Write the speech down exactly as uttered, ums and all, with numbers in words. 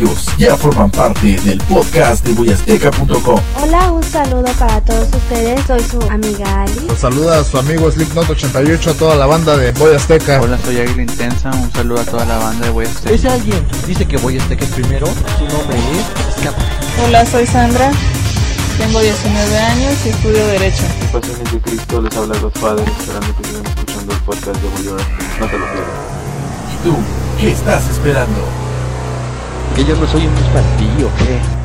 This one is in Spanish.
Ellos ya forman parte del podcast de voy azteca punto com. Hola, un saludo para todos ustedes, soy su amiga Ali. Los saluda a su amigo Slipknot ochenta y ocho, a toda la banda de Voy Azteca. Hola, soy Águila Intensa, un saludo a toda la banda de Voy Azteca. Ese alguien dice que Voy Azteca es primero, su nombre es Escapa. Hola, soy Sandra, tengo diecinueve años y estudio Derecho. Pasiones de Cristo, les habla Godfather, esperando que sigan escuchando el podcast de Voy Azteca. No te lo pierdas. ¿Y tú qué estás esperando? Que yo no soy un espantillo, ¿qué?